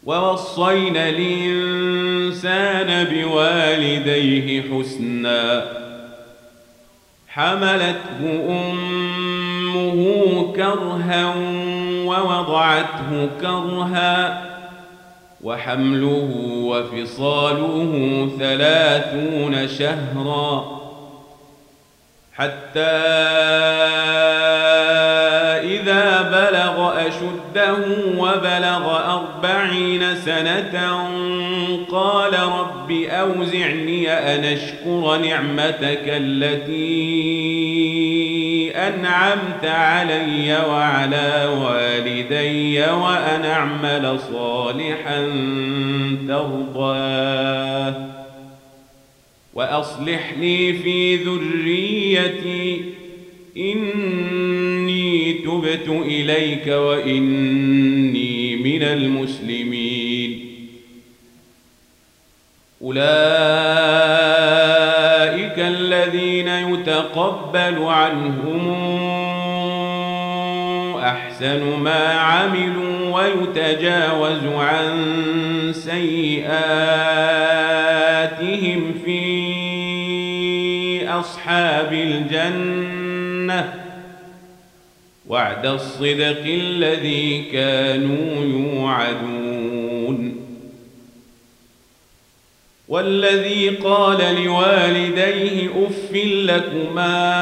ووصينا الإنسان بوالديه حسنا حملته أمه كرها ووضعته كرها وحمله وفصاله 30 شهرا حتى إذا بلغ أشده وبلغ 40 سنة قال رب أوزعني أن أشكر نعمتك التي أنعمت علي وعلى والدي وأن أعمل صالحا ترضاه وأصلح لي في ذريتي إني تبت إليك وإني من المسلمين أولئك الذين يتقبل عنهم أحسن ما عملوا ويتجاوز عن سيئاتهم في أصحاب الجنة وعد الصدق الذي كانوا يوعدون والذي قال لوالديه أف لكما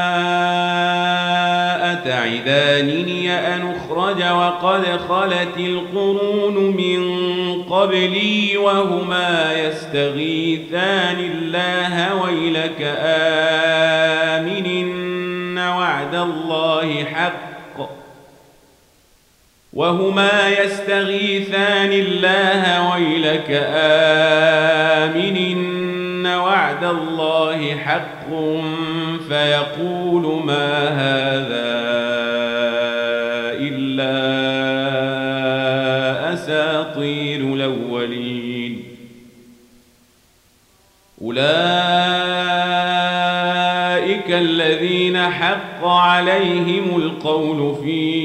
أتعدانني أن أخرج وقد خلت القرون من قبلي وهما يستغيثان الله ويلك آمن وعد الله حق وعد الله حق فيقول ما هذا إلا أساطير الأولين أولئك الذين حق عليهم القول في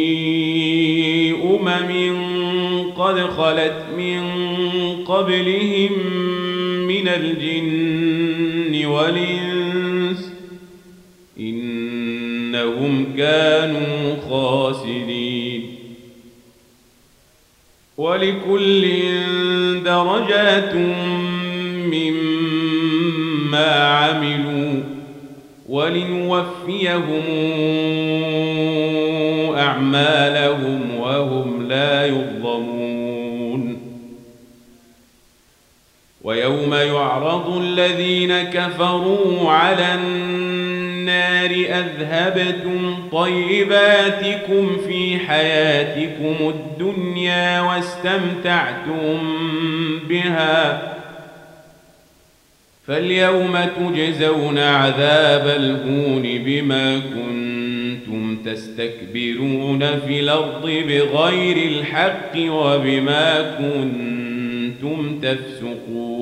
قد خلت من قبلهم من الجن والإنس إنهم كانوا خاسرين ولكل درجات مما عملوا ولنوفيهم أعمالهم وهم لا يظلمون ويوم يعرض الذين كفروا على النار أذهبتم طيباتكم في حياتكم الدنيا واستمتعتم بها فاليوم تجزون عذاب الهون بما كنتم تستكبرون في الأرض بغير الحق وبما كنتم تفسقون